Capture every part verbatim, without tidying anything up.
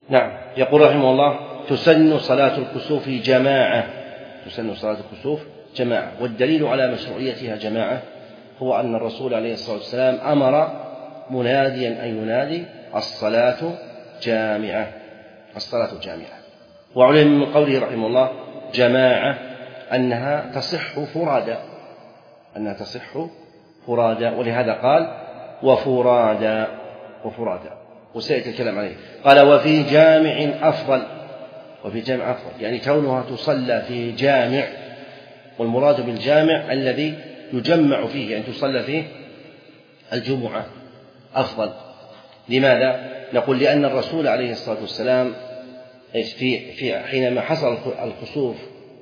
نعم. يقول رحمه الله: تسن صلاة الكسوف جماعة، تسن صلاة الكسوف جماعة. والدليل على مشروعيتها جماعة هو أن الرسول عليه الصلاة والسلام أمر مناديا أن ينادي: الصلاة جامعة، الصلاة جامعة. وعلم من قوله رحمه الله جماعة أنها تصح فرادى، أنها تصح فرادى، ولهذا قال: وفرادى، وفرادى، وسيأتي الكلام عليه. قال: وفي جامع أفضل، وفي جامع أفضل، يعني كونها تصلى في جامع، والمراد بالجامع الذي يجمع فيه، يعني تصلى فيه الجمعة أفضل. لماذا؟ نقول: لأن الرسول عليه الصلاة والسلام في في حينما حصل الكسوف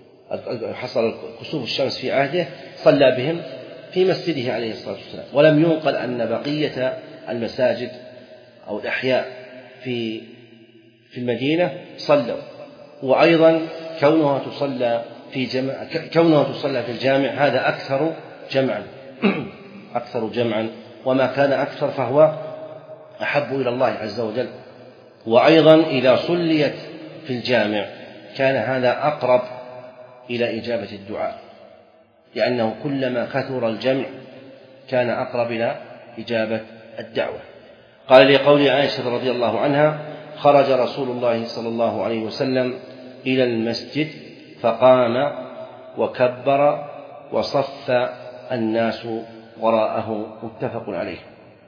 حصل كسوف الشمس في عهده صلى بهم في مسجده عليه الصلاة والسلام، ولم ينقل أن بقية المساجد أو الأحياء في في المدينة صلوا. وأيضا كونها تصلى في جمع كونها تصلى في الجامع هذا أكثر جمعا أكثر جمعا وما كان أكثر فهو أحب إلى الله عز وجل. وأيضا إذا صليت في الجامع كان هذا أقرب إلى إجابة الدعاء، لأنه كلما كثر الجمع كان أقرب إلى إجابة الدعوة. قال: لقول عائشة رضي الله عنها: خرج رسول الله صلى الله عليه وسلم إلى المسجد فقام وكبر وصف الناس وراءه، متفق عليه.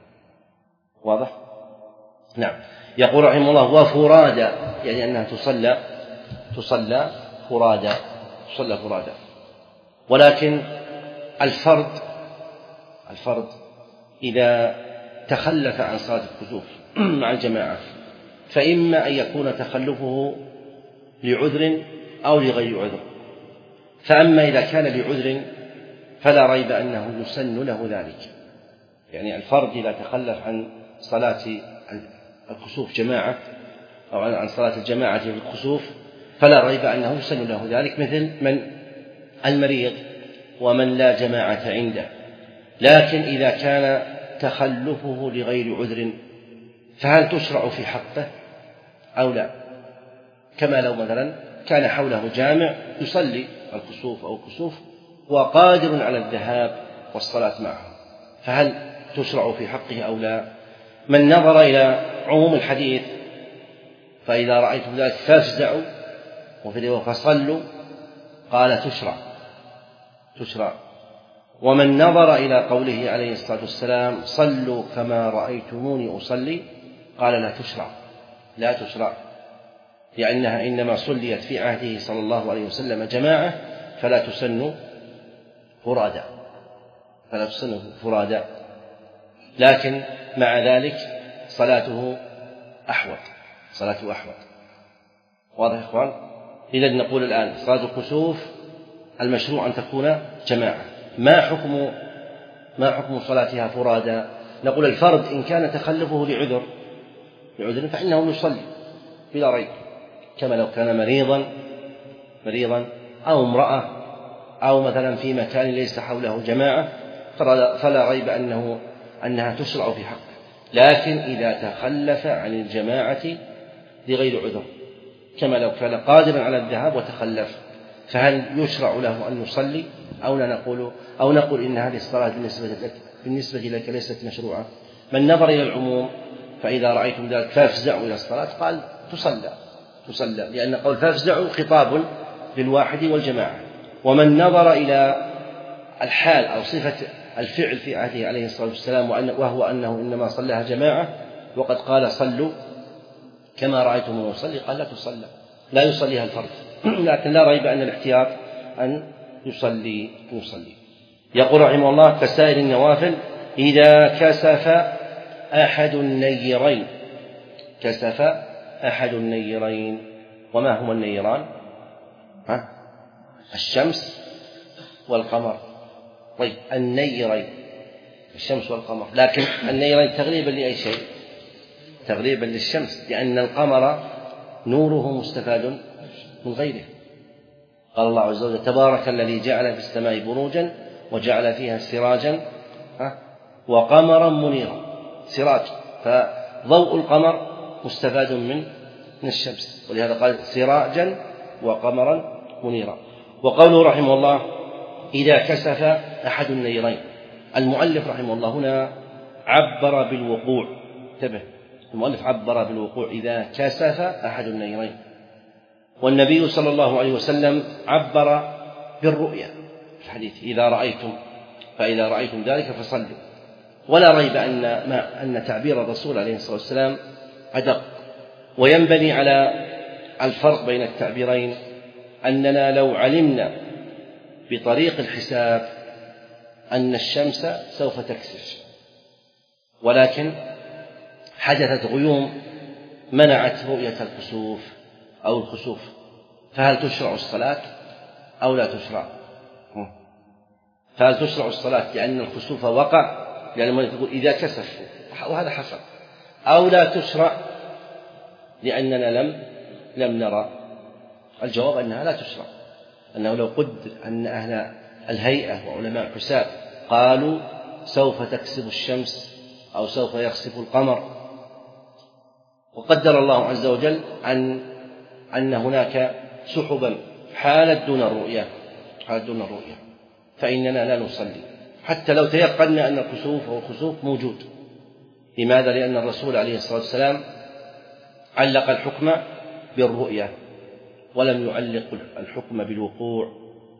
واضح؟ نعم. يقول رحمه الله: وفرادى، يعني أنها تصلى تصلى فرادى تصلى فرادى. ولكن الفرد الفرد إذا تخلف عن صلاة الكسوف مع الجماعة فإما أن يكون تخلفه لعذر أو لغير عذر. فأما إذا كان لعذر فلا ريب أنه يسن له ذلك، يعني الفرد إذا تخلف عن صلاة الكسوف جماعة أو عن صلاة الجماعة في الكسوف فلا ريب أنه يسن له ذلك، مثل من المريض ومن لا جماعة عنده. لكن إذا كان تخلفه لغير عذر فهل تشرع في حقه أو لا؟ كما لو مثلا كان حوله جامع يصلي الكسوف أو الكسوف وقادر على الذهاب والصلاة معه، فهل تشرع في حقه أو لا؟ من نظر إلى عموم الحديث: فإذا رأيتم ذلك فافزعوا، وفي فصلوا، قال: تشرع تشرع. ومن نظر إلى قوله عليه الصلاة والسلام: صلوا كما رأيتموني أصلي، قال: لا تشرع لا تشرع لأنها إنما صليت في عهده صلى الله عليه وسلم جماعة فلا تسن فرادا فلا تسن فرادا لكن مع ذلك صلاته أحوط صلاته أحوط واضح يا إخوان؟ إذن نقول الآن صلاة الكسوف المشروع أن تكون جماعة. ما حكم ما حكم صلاتها فرادا؟ نقول الفرد إن كان تخلفه لعذر لعذر فإنه يصلي بلا ريب، كما لو كان مريضا مريضا أو امرأة أو مثلا في مكان ليس حوله جماعة فلا ريب أنه أنها تشرع في حقه. لكن إذا تخلف عن الجماعة لغير عذر كما لو كان قادرا على الذهاب وتخلف، فهل يشرع له أن يصلي أو لا نقول أو نقول إن هذه الصلاة بالنسبة لك بالنسبة لك ليست مشروعة؟ من نظر إلى العموم: فإذا رأيتم ذلك فافزعوا إلى الصلاة، قال: تصلى تصلى لأن قول فافزعوا خطاب للواحد والجماعة. ومن نظر إلى الحال أو صفة الفعل في عهده عليه الصلاة والسلام وهو أنه إنما صلىها جماعة وقد قال: صلوا كما رأيتم يصلي، قال: لا تصلى لا يصليها الفرد لكن لا ريب أن الاحتياط أن يصلي يصلي. يقول رحمه الله: كسائر النوافل إذا كسف أحد النيرين كسف أحد النيرين. وما هما النيران؟ ها؟ الشمس والقمر. طيب النيرين الشمس والقمر، لكن النيرين تغليبا لأي شيء؟ تغليبا للشمس، لأن القمر نوره مستفاد من غيره. قال الله عز وجل: تبارك الذي جعل في السماء بروجا وجعل فيها سراجا وقمرا منيرا. سراج، فضوء القمر مستفاد من من الشمس، ولهذا قال سراجا وقمرا منيرا. وقوله رحمه الله إذا كسف أحد النيرين، المؤلف رحمه الله هنا عبر بالوقوع، انتبه، المؤلف عبر بالوقوع إذا كسف أحد النيرين، والنبي صلى الله عليه وسلم عبر بالرؤيا في الحديث إذا رأيتم فإذا رأيتم ذلك فصلوا. ولا ريب أن ما أن تعبير الرسول عليه الصلاة والسلام أدق، وينبني على الفرق بين التعبيرين أننا لو علمنا بطريق الحساب أن الشمس سوف تكسف ولكن حدثت غيوم منعت رؤية الكسوف أو الخسوف، فهل تشرع الصلاة أو لا تشرع؟ فهل تشرع الصلاة لأن الخسوف وقع، لأن من يقول إذا كسف وهذا حصل، أو لا تشرع لأننا لم لم نرى؟ الجواب أنها لا تشرع، أنه لو قدر أن أهل الهيئة وعلماء الحساب قالوا سوف تكسف الشمس أو سوف يخسف القمر، وقدر الله عز وجل أن أن هناك سحبا حالت دون الرؤية حالت دون الرؤية فإننا لا نصلي حتى لو تيقنا أن الكسوف أو الخسوف موجود. لماذا؟ لأن الرسول عليه الصلاة والسلام علق الحكم بالرؤية ولم يعلق الحكم بالوقوع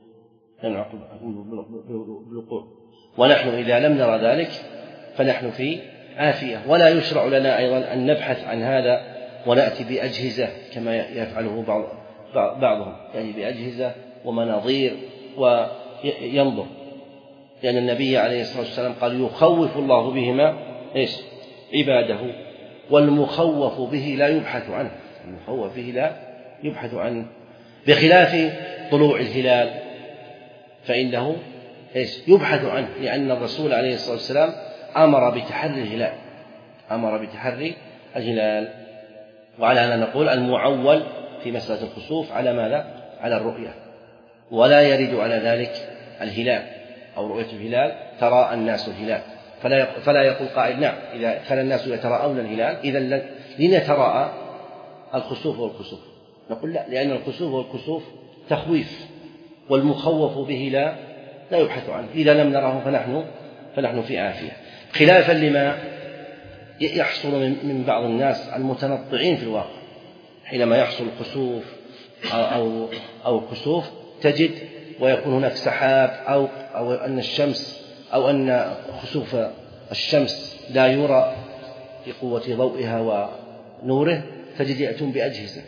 بالوقوع ونحن إذا لم نرى ذلك فنحن في عافية. ولا يشرع لنا أيضا أن نبحث عن هذا ونأتي بأجهزة كما يفعله بعض بعضهم، يعني بأجهزة ومناظير وينظر، لأن النبي عليه الصلاة والسلام قال يخوف الله بهما إيش عباده، والمخوف به لا يبحث عنه، المخوف به لا يبحث عنه، بخلاف طلوع الهلال فإنه إيش يبحث عنه، لأن الرسول عليه الصلاة والسلام أمر بتحري الهلال أمر بتحري الهلال. وعلى هذا نقول المعول في مسألة الخسوف على ماذا؟ على الرؤية، ولا يرد على ذلك الهلال أو رؤية الهلال ترى الناس الهلال، فلا فلا يقول قائل نعم إذا كان الناس يتراءون الهلال إذا لنتراءى الخسوف والكسوف، نقول لا، لأن الخسوف والكسوف تخويف والمخوف به لا لا يبحث عنه، إذا لم نره فنحن فنحن في عافية، خلافا لما يحصل من بعض الناس المتنطعين في الواقع. حينما يحصل الخسوف أو أو الكسوف تجد ويكون هناك سحاب أو أو أن الشمس أو أن خسوف الشمس لا يرى بقوة ضوئها ونوره، تجد يأتون بأجهزة.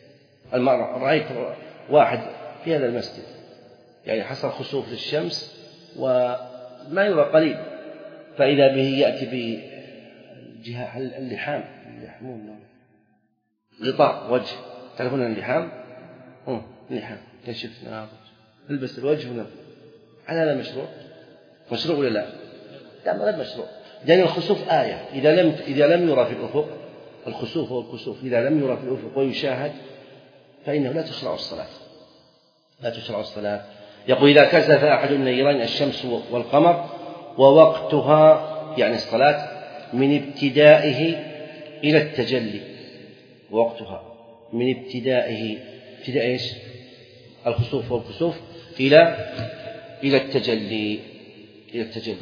رأيت واحد في هذا المسجد يعني حصل خسوف للشمس وما يرى قليل، فإذا به يأتي بجهة اللحام يحمون غطاء وجه، تعرفون اللحام اللحام كشف البس الوجه ونبض، هل هذا مشروع؟ مشروع ولا لا؟ لا، ما غير مشروع، لأن الخسوف آية إذا لم إذا لم يرى في الأفق، الخسوف والكسوف إذا لم يرى في الأفق ويشاهد فإنه لا تشرع الصلاة لا تشرع الصلاة. يقول إذا كسف أحد النيرين الشمس والقمر ووقتها يعني الصلاة من ابتدائه إلى التجلي، وقتها من ابتدائه ابتداء إيش؟ الخسوف والكسوف إلى إلى التجلي إلى التجلي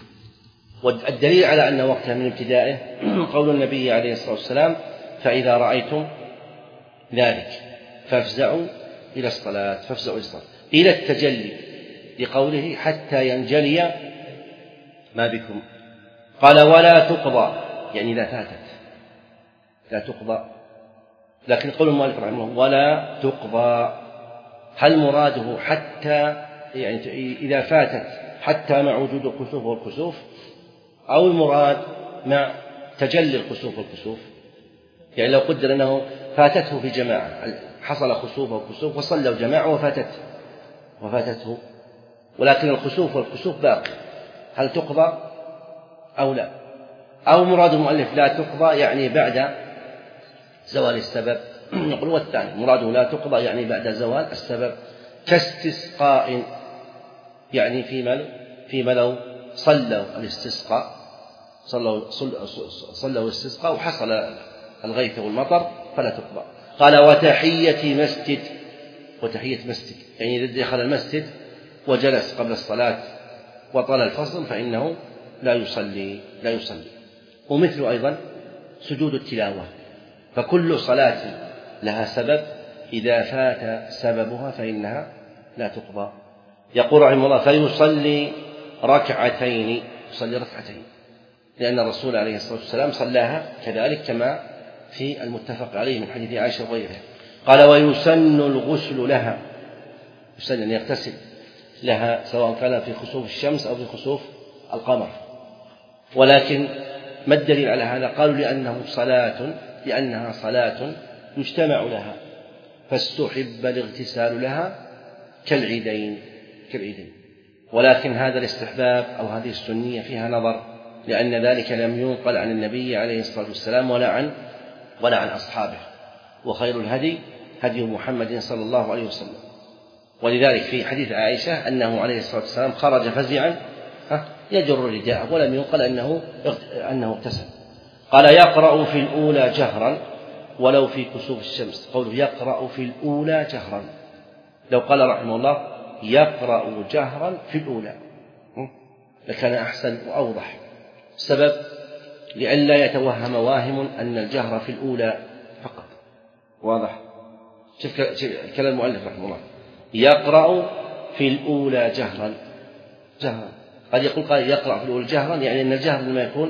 والدليل على أن وقتها من ابتدائه قول النبي عليه الصلاة والسلام فإذا رأيتم ذلك فافزعوا إلى الصلاة فافزعوا إلى الصلاة إلى التجلي لقوله حتى ينجلي ما بكم. قال ولا تقضى يعني إذا فاتت لا تقضى، لكن قول المؤلف رحمه الله ولا تقضى، هل مراده حتى يعني إذا فاتت حتى مع وجود الكسوف والكسوف، أو المراد مع تجلي الكسوف والكسوف؟ يعني لو قدر أنه فاتته في جماعة، حصل خسوف والكسوف وصلوا جماعة وفاتته وفاتته ولكن الخسوف والكسوف باقي، هل تقضى أو لا؟ أو مراد المؤلف لا تقضى يعني بعد زوال السبب، نقول والثاني مراده لا تقضى يعني بعد زوال السبب، كاستسقاء يعني فيما فيما لو صلوا الاستسقاء صلوا صلوا الاستسقاء وحصل الغيث والمطر فلا تقضى. قال وتحية مسجد، وتحية مسجد يعني إذا دخل المسجد وجلس قبل الصلاة وطال الفصل فإنه لا يصلي لا يصلي ومثل أيضا سجود التلاوة، فكل صلاة لها سبب إذا فات سببها فإنها لا تقضى. يقول رحمه الله فيصلي ركعتين، يصلي ركعتين لأن الرسول عليه الصلاة والسلام صلاها كذلك كما في المتفق عليه من حديث عائشة وغيرها. قال ويسن الغسل لها، يسن أن يغتسل لها سواء كان في خسوف الشمس أو في خسوف القمر. ولكن ما الدليل على هذا؟ قالوا لأنه صلاة لأنها صلاة يجتمع لها فاستحب الاغتسال لها كالعيدين كالعيدين ولكن هذا الاستحباب أو هذه السنية فيها نظر، لأن ذلك لم ينقل عن النبي عليه الصلاة والسلام ولا عن ولا عن أصحابه، وخير الهدي هدي محمد صلى الله عليه وسلم. ولذلك في حديث عائشة أنه عليه الصلاة والسلام خرج فزعا يجر رداءه ولم ينقل أنه أنه اغتسل. قال يقرأ في الأولى جهرا ولو في كسوف الشمس، قوله يقرأ في الأولى جهرا، لو قال رحمه الله يقرأ جهرا في الأولى لكان أحسن وأوضح. السبب لئلا يتوهم واهم أن الجهر في الأولى فقط. واضح؟ شوف كلام المؤلف رحمه الله يقرأ في الأولى جهرا جهرا قد يقول قال يقرأ في الأولى جهرا يعني أن الجهر إنما يكون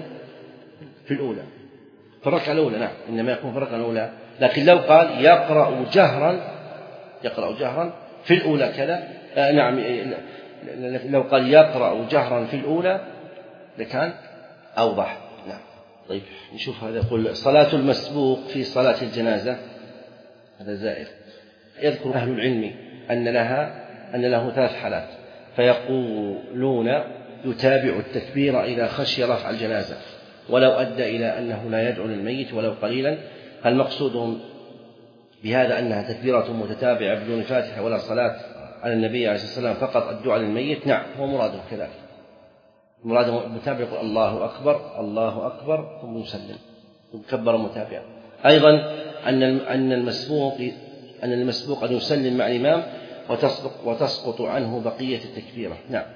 في الأولى في الركعة الأولى، نعم إنما يكون في الركعة الأولى. لكن لو قال يقرأ جهرا يقرأ جهرا في الأولى كذا آه نعم لو قال يقرأ جهرا في الأولى لكان أوضح. نعم. طيب نشوف هذا. يقول صلاة المسبوق في صلاة الجنازة، هذا زائر. يذكر أهل العلم أن لها أن له ثلاث حالات، فيقولون يتابع التكبير إذا خشي رفع الجنازة ولو أدى إلى أنه لا يدعو للميت ولو قليلا. هل مقصودهم بهذا أنها تكبيرة متتابعة بدون فاتحة ولا صلاة على النبي عليه الصلاة والسلام فقط الدعاء للميت؟ نعم هو مراده كذلك، مراده متابع يقول الله أكبر الله أكبر ثم يسلم يكبر متابعا. أيضا أن أن المسبوق أن المسبوق أن يسلم مع الإمام وتسقط وتسقط عنه بقية التكبيرة. نعم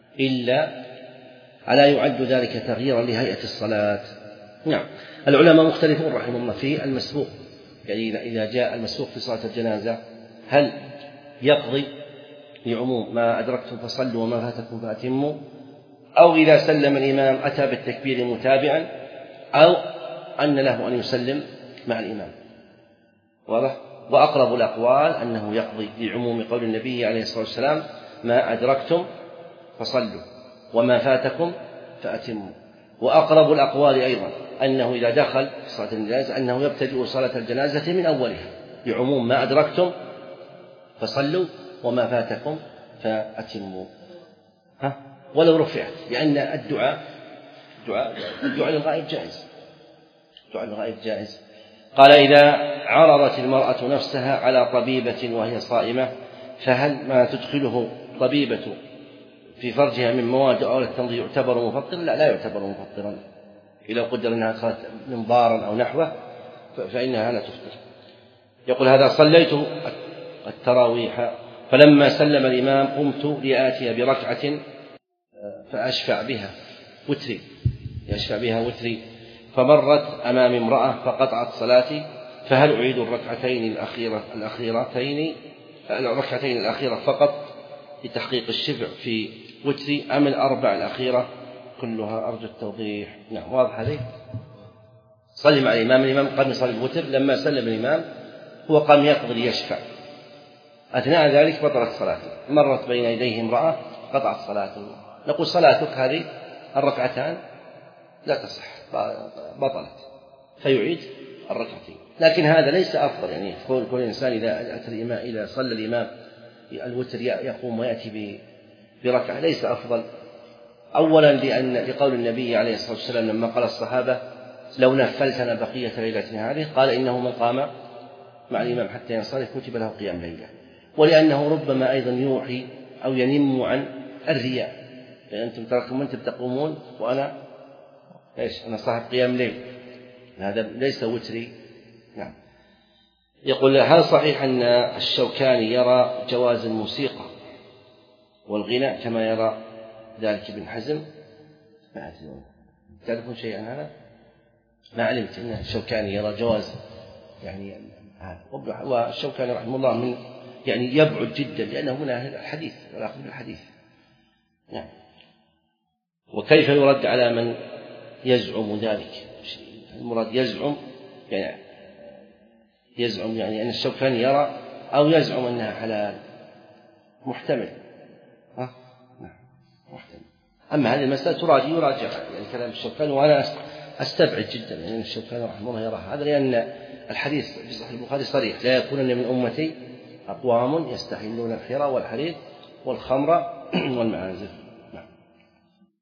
إلا ألا يعد ذلك تغييرا لهيئة الصلاة؟ نعم. العلماء مختلفون رحمهم الله في المسبوق، يعني إذا جاء المسبوق في صلاة الجنازة هل يقضي لعموم ما أدركتم فصلوا وما فاتكم فأتموا، أو إذا سلم الإمام أتى بالتكبير متابعا، أو أن له أن يسلم مع الإمام. واضح؟ وأقرب الأقوال أنه يقضي لعموم قول النبي عليه الصلاة والسلام ما أدركتم فصلوا وما فاتكم فأتموا. وأقرب الأقوال أيضا أنه إذا دخل في صلاة الجنازة أنه يبتدئ صلاة الجنازة من أولها لعموم ما أدركتم فصلوا وما فاتكم فأتموا. ها؟ ولو رفعت، لأن الدعاء الدعاء الدعاء للغائب جائز، الدعاء للغائب جائز. قال إذا عرضت المرأة نفسها على طبيبة وهي صائمة فهل ما تدخله طبيبة في فرجها من مواد أو التمضي يعتبر مفطرا؟ لا لا يعتبر مفطرا، إذا قدر أنها أخذت منظارا أو نحوه فإنها لا تفطر. يقول هذا صليت التراويح فلما سلم الإمام قمت لآتي بركعة فأشفع بها وتري يشفع بها وتري فمرت أمام امرأة فقطعت صلاتي، فهل أعيد الركعتين الأخيرة الأخيرتين الركعتين الأخيرة فقط لتحقيق الشفع في وتري أم الأربع الأخيرة كلها؟ أرجو التوضيح. نعم واضح هذه. صلي مع الإمام، الإمام قام يصلي الوتر، لما سلم الإمام هو قام يقضي ليشفع، أثناء ذلك بطلت صلاته، مرت بين يديه امرأة قطعت صلاته، نقول صلاتك هذه الركعتان لا تصح بطلت فيعيد الركعتين. لكن هذا ليس أفضل، يعني كل إنسان إذا أتى الإمام إذا صلى الإمام الوتر يقوم ويأتي بركعة ليس أفضل. أولا لأن لقول النبي عليه الصلاة والسلام لما قال الصحابة لو نفلتنا بقية ليلتنا هذه قال إنه من قام مع الإمام حتى ينصرف كتب له قيام ليلة، ولأنه ربما أيضا يوحي أو ينم عن الرياء، يعني أنتم تراكم أنتم تقومون وأنا إيش أنا صاحب قيام ليل، هذا ليس وتري. نعم. يقول هل صحيح أن الشوكاني يرى جواز الموسيقى والغناء كما يرى ذلك ابن حزم؟ ما أدري، تعرفون شيئا عن هذا؟ ما علمت أن الشوكاني يرى جواز يعني هذا. والشوكاني رحمه الله من يعني يبعد جدا لأنه من أهل الحديث والأخذ بالحديث. نعم. وكيف يرد على من يزعم ذلك؟ المراد يزعم يعني يزعم يعني أن الشوكاني يرى أو يزعم أنها حلال، محتمل. ها؟ نعم محتمل. أما هذه المسألة تراجع يراجع يعني كلام الشوكاني، وأنا أستبعد جدا أن يعني الشوكاني رحمه الله يرى هذا، لأن الحديث في صحيح البخاري صريح: لا يكونن من أمتي أقوام يستحلون الحرى والحرير والخمر والمعازف.